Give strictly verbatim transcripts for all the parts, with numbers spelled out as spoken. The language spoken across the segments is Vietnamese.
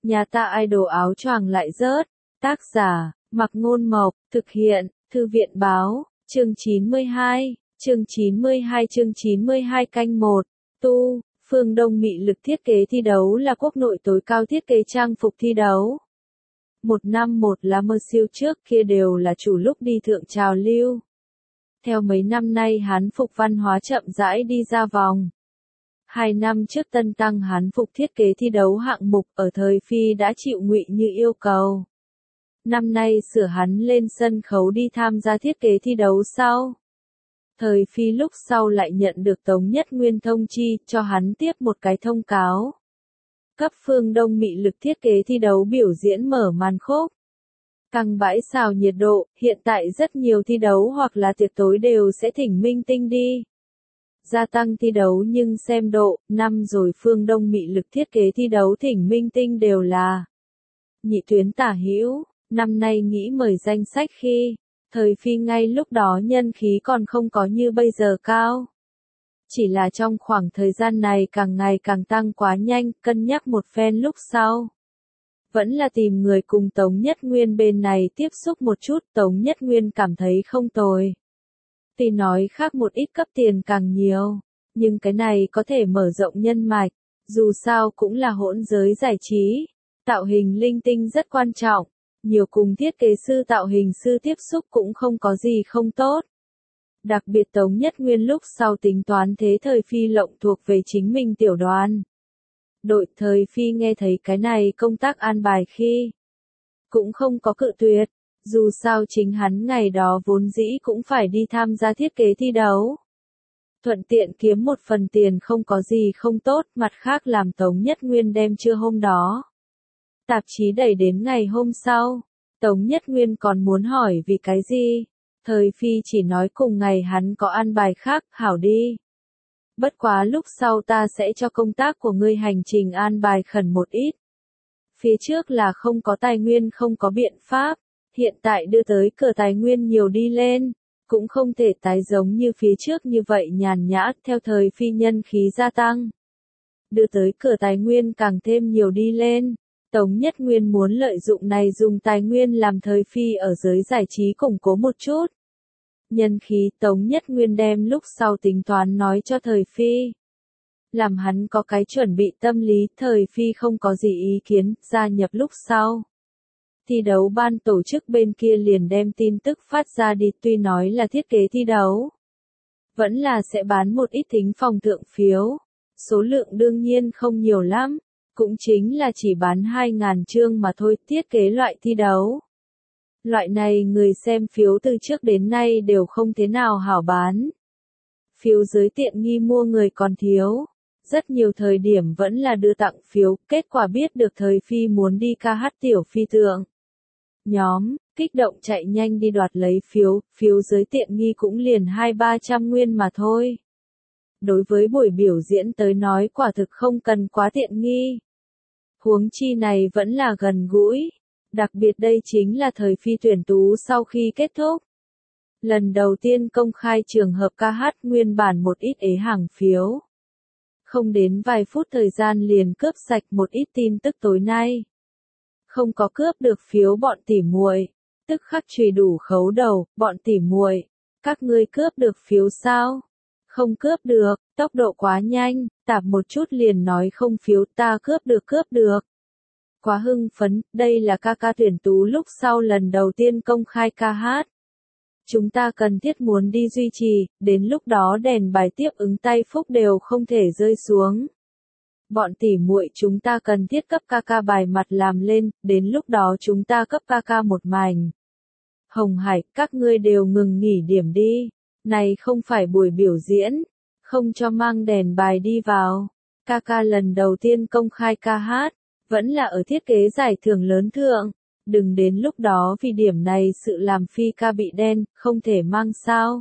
Nhà ta idol áo choàng lại rớt. Tác giả, Mặc Ngôn Mộc, thực hiện, Thư viện Báo, chương chín mươi hai, chương chín mươi hai chương chín mươi hai canh một, tu, Phương Đông Mị Lực thiết kế thi đấu là quốc nội tối cao thiết kế trang phục thi đấu. Một năm một là mơ siêu trước kia đều là chủ lúc đi thượng trào lưu. Theo mấy năm nay Hán phục văn hóa chậm rãi đi ra vòng. Hai năm trước tân tăng Hán phục thiết kế thi đấu hạng mục ở thời Phi đã chịu Ngụy Như yêu cầu. Năm nay sửa hắn lên sân khấu đi tham gia thiết kế thi đấu sau. Thời Phi lúc sau lại nhận được Tống Nhất Nguyên thông chi cho hắn tiếp một cái thông cáo. Cấp Phương Đông Mị Lực thiết kế thi đấu biểu diễn mở màn khúc. Căng bãi xào nhiệt độ, hiện tại rất nhiều thi đấu hoặc là tiệc tối đều sẽ thỉnh minh tinh đi. Gia tăng thi đấu nhưng xem độ, năm rồi Phương Đông Mị Lực thiết kế thi đấu thỉnh minh tinh đều là nhị tuyến tả hữu, năm nay nghĩ mời danh sách khi, thời Phi ngay lúc đó nhân khí còn không có như bây giờ cao. Chỉ là trong khoảng thời gian này càng ngày càng tăng quá nhanh, cân nhắc một phen lúc sau. Vẫn là tìm người cùng Tống Nhất Nguyên bên này tiếp xúc một chút, Tống Nhất Nguyên cảm thấy không tồi. Tuy nói khác một ít cấp tiền càng nhiều, nhưng cái này có thể mở rộng nhân mạch, dù sao cũng là hỗn giới giải trí. Tạo hình linh tinh rất quan trọng, nhiều cùng thiết kế sư tạo hình sư tiếp xúc cũng không có gì không tốt. Đặc biệt Tống Nhất Nguyên lúc sau tính toán thế thời Phi lộng thuộc về chính mình tiểu đoàn. Đội thời Phi nghe thấy cái này công tác an bài khi cũng không có cự tuyệt, dù sao chính hắn ngày đó vốn dĩ cũng phải đi tham gia thiết kế thi đấu. Thuận tiện kiếm một phần tiền không có gì không tốt, mặt khác làm Tống Nhất Nguyên đem trưa hôm đó. Tạp chí đẩy đến ngày hôm sau, Tống Nhất Nguyên còn muốn hỏi vì cái gì, thời Phi chỉ nói cùng ngày hắn có an bài khác, hảo đi. Bất quá lúc sau ta sẽ cho công tác của ngươi hành trình an bài khẩn một ít. Phía trước là không có tài nguyên không có biện pháp, hiện tại đưa tới cửa tài nguyên nhiều đi lên, cũng không thể tái giống như phía trước như vậy nhàn nhã, theo thời Phi nhân khí gia tăng. Đưa tới cửa tài nguyên càng thêm nhiều đi lên. Tống Nhất Nguyên muốn lợi dụng này dùng tài nguyên làm thời Phi ở giới giải trí củng cố một chút. Nhân khí Tống Nhất Nguyên đem lúc sau tính toán nói cho thời Phi. Làm hắn có cái chuẩn bị tâm lý, thời Phi không có gì ý kiến, gia nhập lúc sau. Thi đấu ban tổ chức bên kia liền đem tin tức phát ra đi, tuy nói là thiết kế thi đấu. Vẫn là sẽ bán một ít thính phòng thượng phiếu. Số lượng đương nhiên không nhiều lắm. Cũng chính là chỉ bán hai nghìn chương mà thôi, thiết kế loại thi đấu. Loại này người xem phiếu từ trước đến nay đều không thế nào hảo bán. Phiếu giới tiện nghi mua người còn thiếu. Rất nhiều thời điểm vẫn là đưa tặng phiếu, kết quả biết được thời Phi muốn đi ca hát tiểu phi tượng. Nhóm, kích động chạy nhanh đi đoạt lấy phiếu, phiếu giới tiện nghi cũng liền hai ba trăm nguyên mà thôi. Đối với buổi biểu diễn tới nói quả thực không cần quá tiện nghi. Huống chi này vẫn là gần gũi. Đặc biệt đây chính là thời Phi tuyển tú sau khi kết thúc. Lần đầu tiên công khai trường hợp ca hát nguyên bản một ít ế hàng phiếu. Không đến vài phút thời gian liền cướp sạch một ít tin tức tối nay. Không có cướp được phiếu bọn tỉ muội, tức khắc chùy đủ khấu đầu, bọn tỉ muội, các ngươi cướp được phiếu sao? Không cướp được, tốc độ quá nhanh, tạp một chút liền nói không phiếu, ta cướp được cướp được. Quá hưng phấn, đây là ca ca tuyển tú lúc sau lần đầu tiên công khai ca hát. Chúng ta cần thiết muốn đi duy trì, đến lúc đó đèn bài tiếp ứng tay phúc đều không thể rơi xuống. Bọn tỉ muội chúng ta cần thiết cấp ca ca bài mặt làm lên, đến lúc đó chúng ta cấp ca ca một mảnh. Hồng Hải, các ngươi đều ngừng nghỉ điểm đi. Này không phải buổi biểu diễn, không cho mang đèn bài đi vào. Ca ca lần đầu tiên công khai ca hát, vẫn là ở thiết kế giải thưởng lớn thượng. Đừng đến lúc đó vì điểm này sự làm Phi ca bị đen, không thể mang sao.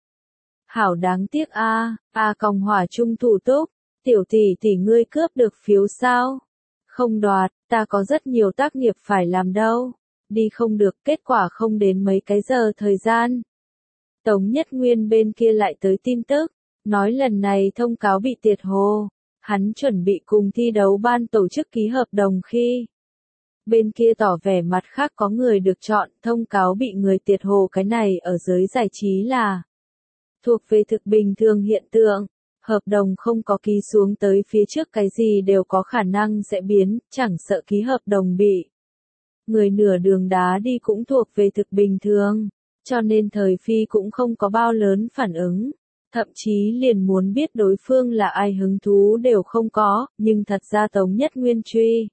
Hảo đáng tiếc a, a còng hỏa trung thủ túc, tiểu tỷ tỷ ngươi cướp được phiếu sao? Không đoạt, ta có rất nhiều tác nghiệp phải làm đâu. Đi không được, kết quả không đến mấy cái giờ thời gian. Tống Nhất Nguyên bên kia lại tới tin tức, nói lần này thông cáo bị tiệt hồ. Hắn chuẩn bị cùng thi đấu ban tổ chức ký hợp đồng khi Bên kia tỏ vẻ mặt khác có người được chọn, thông cáo bị người tiệt hồ. Cái này ở giới giải trí là thuộc về thực bình thường hiện tượng. Hợp đồng không có ký xuống tới phía trước cái gì đều có khả năng sẽ biến, chẳng sợ ký hợp đồng bị người nửa đường đá đi cũng thuộc về thực bình thường. Cho nên thời Phi cũng không có bao lớn phản ứng. Thậm chí liền muốn biết đối phương là ai hứng thú đều không có, nhưng thật ra Tống Nhất Nguyên truy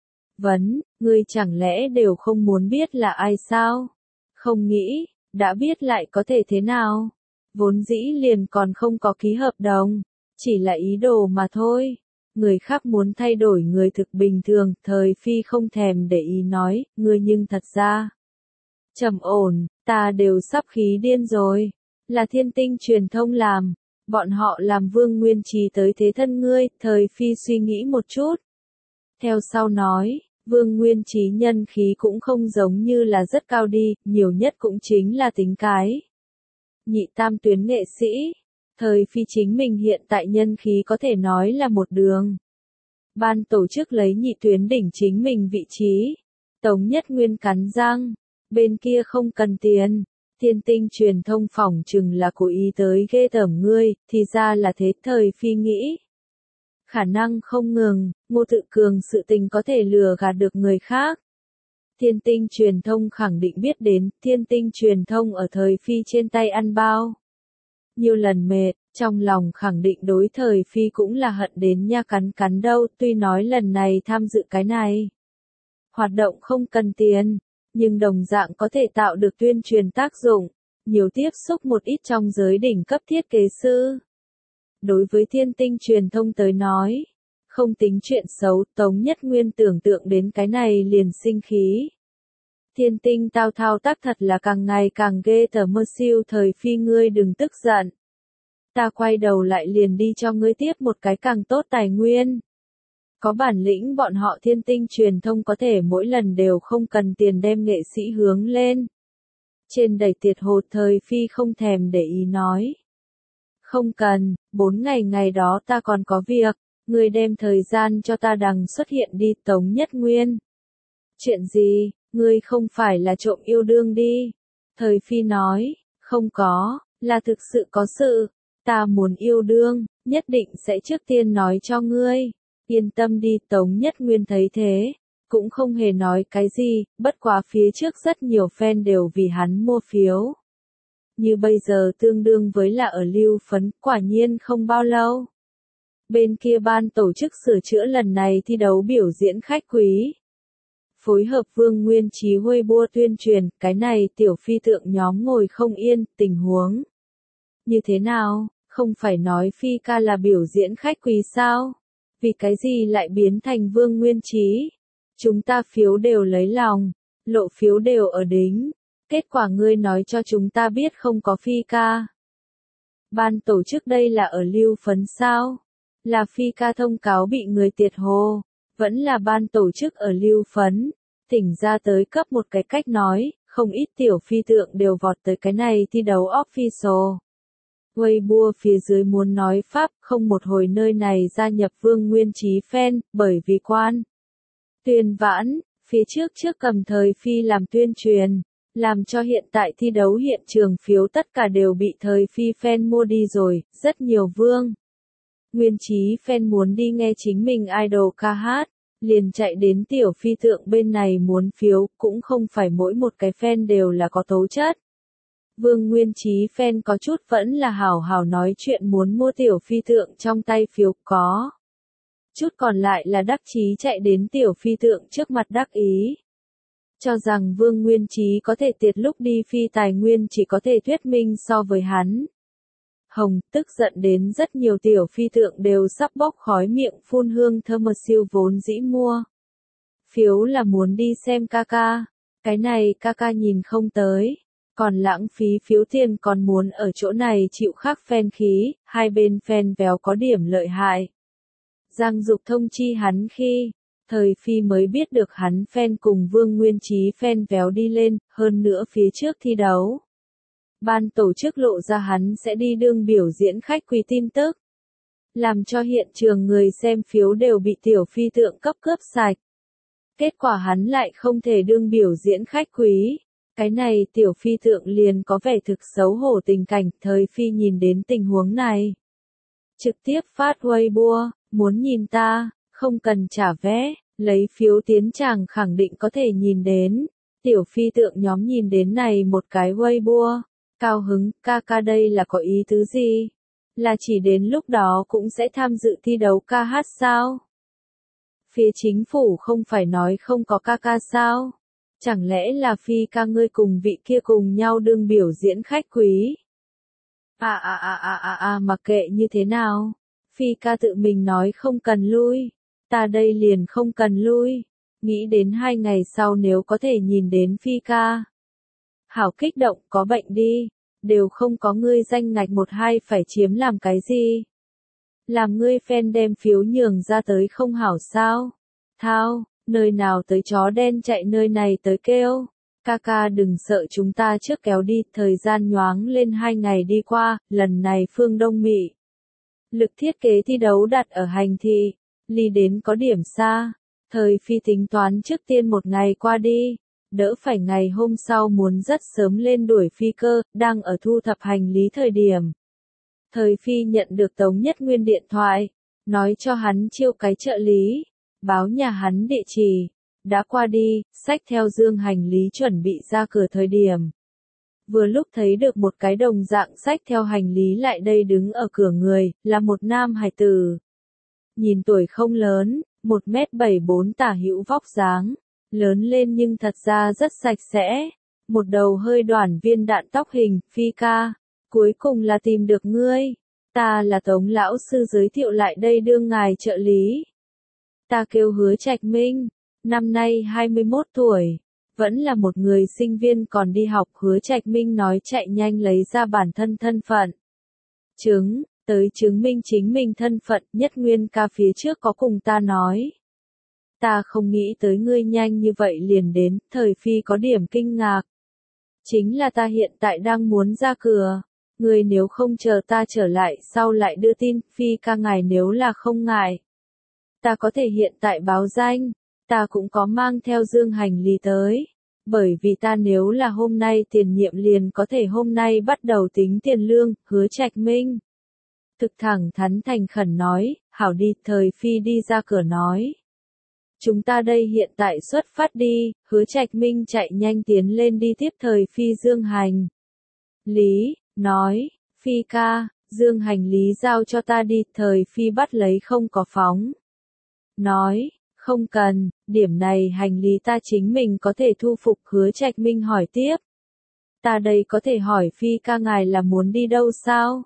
vấn, ngươi chẳng lẽ đều không muốn biết là ai sao? Không nghĩ, đã biết lại có thể thế nào? Vốn dĩ liền còn không có ký hợp đồng, chỉ là ý đồ mà thôi. Người khác muốn thay đổi người thực bình thường, thời Phi không thèm để ý nói, ngươi nhưng thật ra trầm ổn, ta đều sắp khí điên rồi. Là Thiên Tinh truyền thông làm, bọn họ làm Vương Nguyên Trí tới thế thân ngươi. Thời Phi suy nghĩ một chút, theo sau nói, Vương Nguyên Trí nhân khí cũng không giống như là rất cao đi, nhiều nhất cũng chính là tính cái nhị tam tuyến nghệ sĩ. Thời Phi chính mình hiện tại nhân khí có thể nói là một đường. Ban tổ chức lấy nhị tuyến đỉnh chính mình vị trí. Tống Nhất Nguyên cắn răng, bên kia không cần tiền. Thiên Tinh truyền thông phỏng chừng là cố ý tới ghê tởm ngươi, thì ra là thế. Thời Phi nghĩ, khả năng không ngừng, Ngô Tự Cường sự tình có thể lừa gạt được người khác. Thiên Tinh truyền thông khẳng định biết đến, Thiên Tinh truyền thông ở Thời Phi trên tay ăn bao nhiều lần mệt, trong lòng khẳng định đối Thời Phi cũng là hận đến nha cắn cắn đâu. Tuy nói lần này tham dự cái này hoạt động không cần tiền, nhưng đồng dạng có thể tạo được tuyên truyền tác dụng, nhiều tiếp xúc một ít trong giới đỉnh cấp thiết kế sư. Đối với Thiên Tinh truyền thông tới nói, không tính chuyện xấu. Tống Nhất Nguyên tưởng tượng đến cái này liền sinh khí. Thiên Tinh tao thao tác thật là càng ngày càng ghê tởm mơ siêu. Thời Phi ngươi đừng tức giận. Ta quay đầu lại liền đi cho ngươi tiếp một cái càng tốt tài nguyên. Có bản lĩnh bọn họ Thiên Tinh truyền thông có thể mỗi lần đều không cần tiền đem nghệ sĩ hướng lên trên đẩy tiệt hồ. Thời Phi không thèm để ý nói, không cần, bốn ngày ngày đó ta còn có việc, ngươi đem thời gian cho ta đằng xuất hiện đi. Tống Nhất Nguyên, chuyện gì, ngươi không phải là trộm yêu đương đi? Thời Phi nói, không có, là thực sự có sự, ta muốn yêu đương, nhất định sẽ trước tiên nói cho ngươi. Yên tâm đi. Tống Nhất Nguyên thấy thế, cũng không hề nói cái gì, bất quá phía trước rất nhiều fan đều vì hắn mua phiếu. Như bây giờ tương đương với là ở lưu phấn, quả nhiên không bao lâu. Bên kia ban tổ chức sửa chữa lần này thi đấu biểu diễn khách quý. Phối hợp Vương Nguyên Trí Weibo tuyên truyền, cái này tiểu phi tượng nhóm ngồi không yên, tình huống như thế nào, không phải nói Phi ca là biểu diễn khách quý sao? Vì cái gì lại biến thành Vương Nguyên Trí? Chúng ta phiếu đều lấy lòng, lộ phiếu đều ở đính. Kết quả ngươi nói cho chúng ta biết không có Phi ca. Ban tổ chức đây là ở lưu phấn sao? Là Phi ca thông cáo bị người tiệt hồ, vẫn là ban tổ chức ở lưu phấn. Tỉnh ra tới cấp một cái cách nói, không ít tiểu phi tượng đều vọt tới cái này thi đấu official. Weibo phía dưới muốn nói Pháp, không một hồi nơi này gia nhập Vương Nguyên Trí fan, bởi vì quan tuyên vãn, phía trước trước cầm Thời Phi làm tuyên truyền, làm cho hiện tại thi đấu hiện trường phiếu tất cả đều bị Thời Phi fan mua đi rồi. Rất nhiều Vương Nguyên Trí fan muốn đi nghe chính mình idol ca hát, liền chạy đến tiểu phi tượng bên này muốn phiếu, cũng không phải mỗi một cái fan đều là có tố chất. Vương Nguyên Trí fan có chút vẫn là hào hào nói chuyện muốn mua tiểu phi tượng trong tay phiếu, có chút còn lại là đắc chí chạy đến tiểu phi tượng trước mặt đắc ý. Cho rằng Vương Nguyên Trí có thể tiệt lúc đi phi tài nguyên chỉ có thể thuyết minh so với hắn. Hồng, tức giận đến rất nhiều tiểu phi tượng đều sắp bốc khói miệng phun hương thơm. Siêu vốn dĩ mua phiếu là muốn đi xem ca ca, cái này ca ca nhìn không tới, còn lãng phí phiếu tiền còn muốn ở chỗ này chịu khắc fan khí, hai bên fan véo có điểm lợi hại. Giang Dục thông chi hắn khi, Thời Phi mới biết được hắn fan cùng Vương Nguyên Trí fan véo đi lên, hơn nữa phía trước thi đấu. Ban tổ chức lộ ra hắn sẽ đi đương biểu diễn khách quý tin tức, làm cho hiện trường người xem phiếu đều bị tiểu phi tượng cấp cướp sạch. Kết quả hắn lại không thể đương biểu diễn khách quý. Cái này tiểu phi tượng liền có vẻ thực xấu hổ tình cảnh, thời phi nhìn đến tình huống này. Trực tiếp phát Weibo, muốn nhìn ta, không cần trả vé, lấy phiếu tiến tràng khẳng định có thể nhìn đến. Tiểu phi tượng nhóm nhìn đến này một cái Weibo, cao hứng, ca ca đây là có ý tứ gì? Là chỉ đến lúc đó cũng sẽ tham dự thi đấu ca hát sao? Phía chính phủ không phải nói không có ca ca sao? Chẳng lẽ là phi ca ngươi cùng vị kia cùng nhau đương biểu diễn khách quý? À à à à à à mặc kệ như thế nào? Phi ca tự mình nói không cần lui. Ta đây liền không cần lui. Nghĩ đến hai ngày sau nếu có thể nhìn đến phi ca. Hảo kích động, có bệnh đi. Đều không có ngươi danh ngạch một hai phải chiếm làm cái gì? Làm ngươi fan đem phiếu nhường ra tới không hảo sao? Thao, nơi nào tới chó đen chạy nơi này tới kêu. Ca ca đừng sợ chúng ta trước kéo đi, thời gian nhoáng lên hai ngày đi qua, lần này phương Đông Mỹ. Lực thiết kế thi đấu đặt ở hành thị, ly đến có điểm xa. Thời phi tính toán trước tiên một ngày qua đi, đỡ phải ngày hôm sau muốn rất sớm lên đuổi phi cơ, đang ở thu thập hành lý thời điểm. Thời phi nhận được Tống Nhất Nguyên điện thoại, nói cho hắn chiêu cái trợ lý, báo nhà hắn địa chỉ, đã qua đi, xách theo dương hành lý chuẩn bị ra cửa thời điểm. Vừa lúc thấy được một cái đồng dạng xách theo hành lý lại đây đứng ở cửa người, là một nam hài tử. Nhìn tuổi không lớn, một mét bảy bốn tả hữu vóc dáng, lớn lên nhưng thật ra rất sạch sẽ, một đầu hơi đoản viên đạn tóc hình, phi ca, cuối cùng là tìm được ngươi, ta là Tống lão sư giới thiệu lại đây đương ngài trợ lý. Ta kêu Hứa Trạch Minh, năm nay hai mươi mốt tuổi, vẫn là một người sinh viên còn đi học. Hứa Trạch Minh nói chạy nhanh lấy ra bản thân thân phận. Chứng, tới chứng minh chính mình thân phận. Nhất Nguyên ca phía trước có cùng ta nói. Ta không nghĩ tới ngươi nhanh như vậy liền đến, thời phi có điểm kinh ngạc. Chính là ta hiện tại đang muốn ra cửa. Ngươi nếu không chờ ta trở lại sau lại đưa tin, phi ca ngài nếu là không ngại. Ta có thể hiện tại báo danh, ta cũng có mang theo dương hành lý tới. Bởi vì ta nếu là hôm nay tiền nhiệm liền có thể hôm nay bắt đầu tính tiền lương. Hứa Trạch Minh thực thẳng thắn thành khẩn nói, hảo đi. Thời phi đi ra cửa nói. Chúng ta đây hiện tại xuất phát đi. Hứa Trạch Minh chạy nhanh tiến lên đi tiếp thời phi dương hành lý, nói, phi ca, dương hành lý giao cho ta đi. Thời phi bắt lấy không có phóng. Nói, không cần, điểm này hành lý ta chính mình có thể thu phục. Hứa Trạch Minh hỏi tiếp. Ta đây có thể hỏi phi ca ngài là muốn đi đâu sao?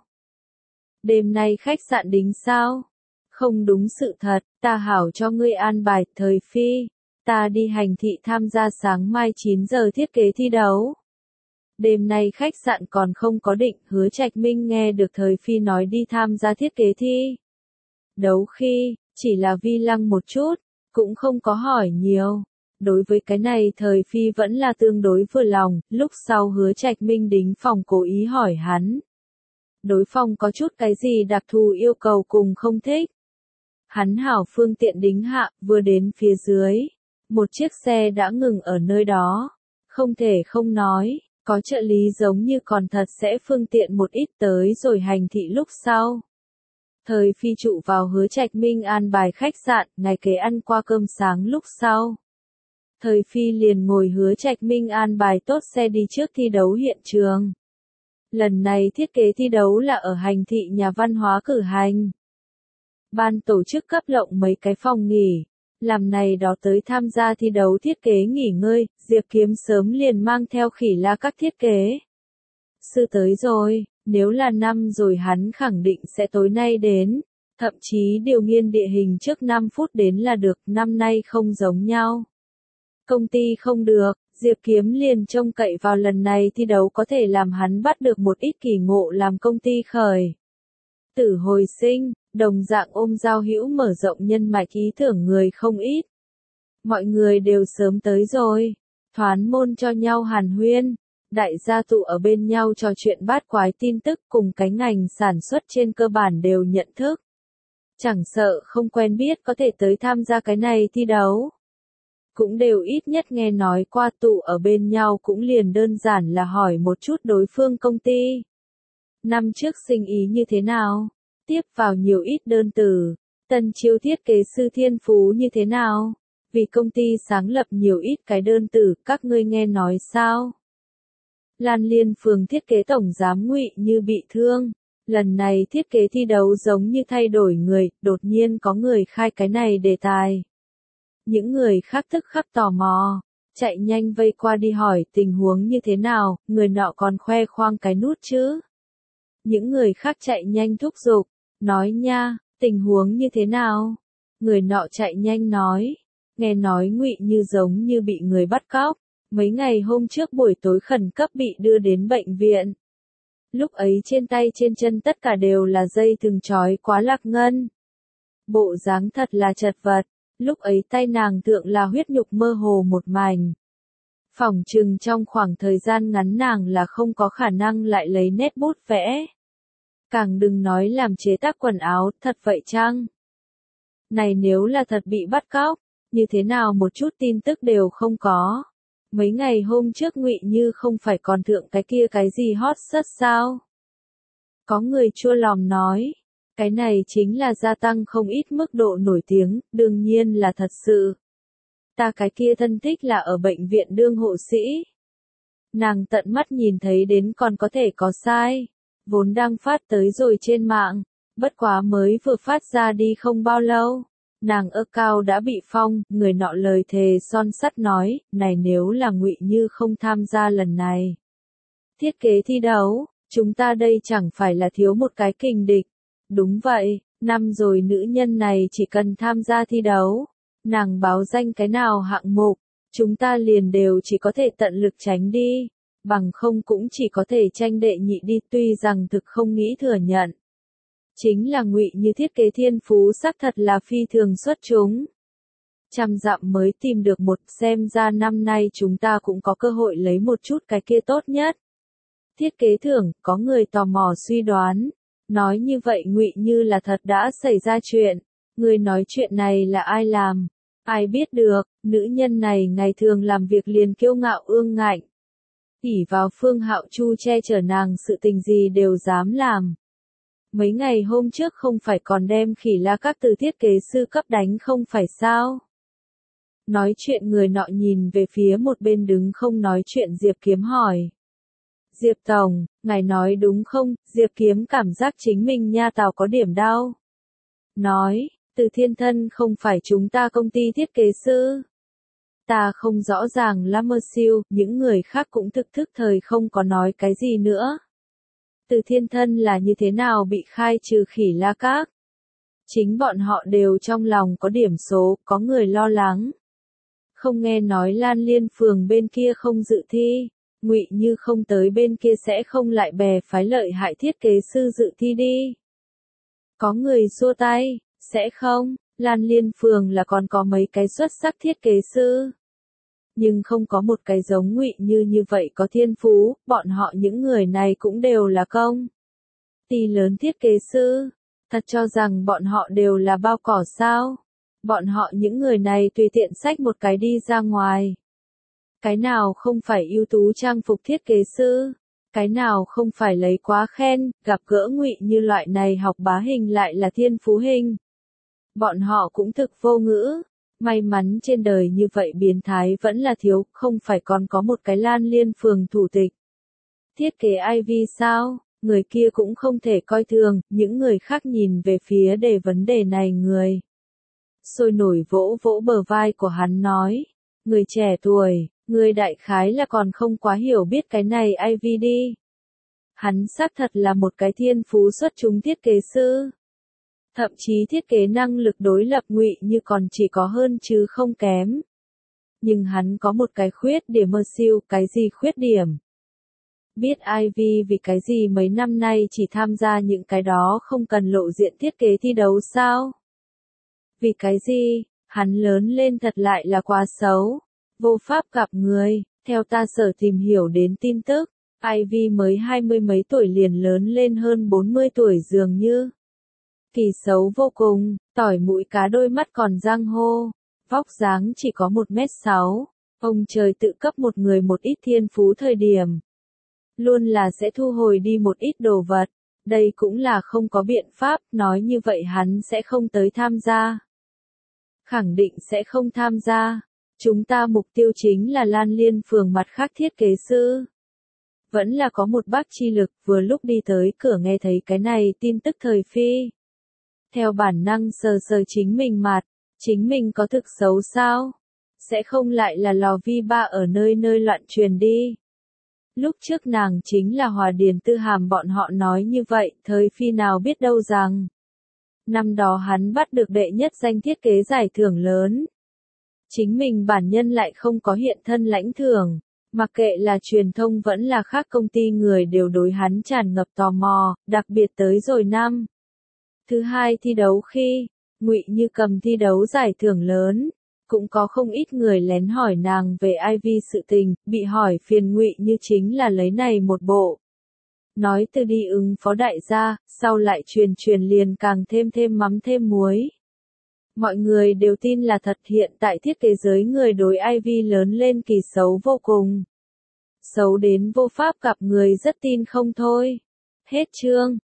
Đêm nay khách sạn đính sao? Không đúng sự thật, ta hảo cho ngươi an bài. Thời phi, ta đi hành thị tham gia sáng mai chín giờ thiết kế thi đấu. Đêm nay khách sạn còn không có định. Hứa Trạch Minh nghe được thời phi nói đi tham gia thiết kế thi đấu khi, chỉ là vi lăng một chút, cũng không có hỏi nhiều. Đối với cái này thời phi vẫn là tương đối vừa lòng. Lúc sau Hứa Trạch Minh đính phòng cố ý hỏi hắn. Đối phòng có chút cái gì đặc thù yêu cầu cùng không thích. Hắn hảo phương tiện đính hạ, vừa đến phía dưới. Một chiếc xe đã ngừng ở nơi đó. Không thể không nói, có trợ lý giống như còn thật sẽ phương tiện một ít tới rồi hành thị lúc sau. Thời phi trụ vào Hứa Trạch Minh an bài khách sạn, ngày kế ăn qua cơm sáng lúc sau. Thời phi liền ngồi Hứa Trạch Minh an bài tốt xe đi trước thi đấu hiện trường. Lần này thiết kế thi đấu là ở hành thị nhà văn hóa cử hành. Ban tổ chức cấp lộng mấy cái phòng nghỉ, làm này đó tới tham gia thi đấu thiết kế nghỉ ngơi. Diệp Kiếm sớm liền mang theo Khỉ La các thiết kế sư tới rồi. Nếu là năm rồi hắn khẳng định sẽ tối nay đến, thậm chí điều nghiên địa hình trước năm phút đến là được. Năm nay không giống nhau. Công ty không được, Diệp Kiếm liền trông cậy vào lần này thi đấu có thể làm hắn bắt được một ít kỳ ngộ làm công ty khởi tử hồi sinh, đồng dạng ôm giao hữu mở rộng nhân mạch ý tưởng người không ít. Mọi người đều sớm tới rồi, thoán môn cho nhau hàn huyên. Đại gia tụ ở bên nhau trò chuyện bát quái tin tức, cùng cái ngành sản xuất trên cơ bản đều nhận thức. Chẳng sợ không quen biết có thể tới tham gia cái này thi đấu. cũng đều ít nhất nghe nói qua tụ ở bên nhau cũng liền đơn giản là hỏi một chút đối phương công ty. Năm trước sinh ý như thế nào? Tiếp vào nhiều ít đơn từ. Tân chiêu thiết kế sư thiên phú như thế nào? Vì công ty sáng lập nhiều ít cái đơn từ, các ngươi nghe nói sao? Lan Liên Phường thiết kế tổng giám Ngụy Như bị thương. Lần này thiết kế thi đấu giống như thay đổi người, đột nhiên có người khai cái này đề tài. Những người khác tức khắc tò mò, chạy nhanh vây qua đi hỏi tình huống như thế nào, người nọ còn khoe khoang cái nút chứ. Những người khác chạy nhanh thúc giục, nói nha, tình huống như thế nào? Người nọ chạy nhanh nói, nghe nói Ngụy Như giống như bị người bắt cóc, mấy ngày hôm trước buổi tối khẩn cấp bị đưa đến bệnh viện. Lúc ấy trên tay trên chân tất cả đều là dây thừng trói quá lạc ngân. Bộ dáng thật là chật vật, lúc ấy tay nàng thượng là huyết nhục mơ hồ một mảnh. Phỏng chừng trong khoảng thời gian ngắn nàng là không có khả năng lại lấy nét bút vẽ. Càng đừng nói làm chế tác quần áo, thật vậy chăng? Này nếu là thật bị bắt cóc, như thế nào một chút tin tức đều không có. Mấy ngày hôm trước Ngụy Như không phải còn thượng cái kia cái gì hot search sao? Có người chua lòng nói, cái này chính là gia tăng không ít mức độ nổi tiếng, đương nhiên là thật sự. Ta cái kia thân thích là ở bệnh viện đương hộ sĩ. Nàng tận mắt nhìn thấy đến còn có thể có sai. Vốn đang phát tới rồi trên mạng, bất quá mới vừa phát ra đi không bao lâu. Nàng ơ cao đã bị phong, người nọ lời thề son sắt nói, này nếu là Ngụy Như không tham gia lần này. Thiết kế thi đấu, chúng ta đây chẳng phải là thiếu một cái kình địch. Đúng vậy, năm rồi nữ nhân này chỉ cần tham gia thi đấu, nàng báo danh cái nào hạng mục, chúng ta liền đều chỉ có thể tận lực tránh đi, bằng không cũng chỉ có thể tranh đệ nhị đi, tuy rằng thực không nghĩ thừa nhận. Chính là Ngụy Như thiết kế thiên phú xác thật là phi thường xuất chúng. Trăm dặm mới tìm được một, xem ra năm nay chúng ta cũng có cơ hội lấy một chút cái kia tốt nhất. Thiết kế thưởng, có người tò mò suy đoán. Nói như vậy Ngụy Như là thật đã xảy ra chuyện. Người nói chuyện này là ai làm? Ai biết được, nữ nhân này ngày thường làm việc liền kiêu ngạo ương ngạnh. ỷ vào Phương Hạo Chu che chở nàng sự tình gì đều dám làm. Mấy ngày hôm trước không phải còn đem Khỉ La các từ thiết kế sư cấp đánh không phải sao? Nói chuyện người nọ nhìn về phía một bên đứng không nói chuyện Diệp Kiếm hỏi. Diệp Tổng, ngài nói đúng không? Diệp Kiếm cảm giác chính mình nha tào có điểm đau. Nói, Từ Thiên Thân không phải chúng ta công ty thiết kế sư. Ta không rõ ràng lắm mơ siêu, những người khác cũng thực thức thời không có nói cái gì nữa. Từ Thiên Thân là như thế nào bị khai trừ Khỉ La các? Chính bọn họ đều trong lòng có điểm số, có người lo lắng. Không nghe nói Lan Liên Phường bên kia không dự thi, Ngụy Như không tới bên kia sẽ không lại bè phái lợi hại thiết kế sư dự thi đi. Có người xua tay, sẽ không, Lan Liên Phường là còn có mấy cái xuất sắc thiết kế sư. Nhưng không có một cái giống Ngụy Như như vậy có thiên phú, bọn họ những người này cũng đều là công ty lớn thiết kế sư. Thật cho rằng bọn họ đều là bao cỏ sao? Bọn họ những người này tùy tiện xách một cái đi ra ngoài. Cái nào không phải ưu tú trang phục thiết kế sư? Cái nào không phải lấy quá khen, gặp gỡ Ngụy Như loại này học bá hình lại là thiên phú hình. Bọn họ cũng thực vô ngữ. May mắn trên đời như vậy biến thái vẫn là thiếu, không phải còn có một cái Lan Liên Phường thủ tịch. Thiết kế i vê sao? Người kia cũng không thể coi thường, những người khác nhìn về phía đề vấn đề này người. Sôi nổi vỗ vỗ bờ vai của hắn nói. Người trẻ tuổi, người đại khái là còn không quá hiểu biết cái này i vê đi. Hắn xác thật là một cái thiên phú xuất chúng thiết kế sư. Thậm chí thiết kế năng lực đối lập Ngụy Như còn chỉ có hơn chứ không kém. Nhưng hắn có một cái khuyết điểm mơ siêu, cái gì khuyết điểm? Biết i vê vì cái gì mấy năm nay chỉ tham gia những cái đó không cần lộ diện thiết kế thi đấu sao? Vì cái gì? Hắn lớn lên thật lại là quá xấu. Vô pháp gặp người, theo ta sở tìm hiểu đến tin tức, i vê mới hai mươi mấy tuổi liền lớn lên hơn bốn mươi tuổi dường như. Kỳ xấu vô cùng, tỏi mũi cá đôi mắt còn giang hô. vóc dáng chỉ có một mét sáu, ông trời tự cấp một người một ít thiên phú thời điểm. Luôn là sẽ thu hồi đi một ít đồ vật, đây cũng là không có biện pháp, nói như vậy hắn sẽ không tới tham gia. Khẳng định sẽ không tham gia, chúng ta mục tiêu chính là Lan Liên phường mặt khác thiết kế sư. Vẫn là có một bác chi lực vừa lúc đi tới cửa nghe thấy cái này tin tức thời phi. Theo bản năng sờ sờ chính mình mặt, chính mình có thực xấu sao? Sẽ không lại là lò vi ba ở nơi nơi loạn truyền đi. Lúc trước nàng chính là Hòa Điền Tư Hàm bọn họ nói như vậy, thời phi nào biết đâu rằng. Năm đó hắn bắt được đệ nhất danh thiết kế giải thưởng lớn. Chính mình bản nhân lại không có hiện thân lãnh thưởng, mặc kệ là truyền thông vẫn là khác công ty người đều đối hắn tràn ngập tò mò, đặc biệt tới rồi năm. Thứ hai thi đấu khi, Ngụy Như cầm thi đấu giải thưởng lớn, cũng có không ít người lén hỏi nàng về i vê sự tình, bị hỏi phiền Ngụy Như chính là lấy này một bộ. Nói từ đi ứng phó đại gia, sau lại truyền truyền liền càng thêm thêm mắm thêm muối. Mọi người đều tin là thật, hiện tại thiết kế giới người đối i vê lớn lên kỳ xấu vô cùng. Xấu đến vô pháp gặp người rất tin không thôi. Hết chương.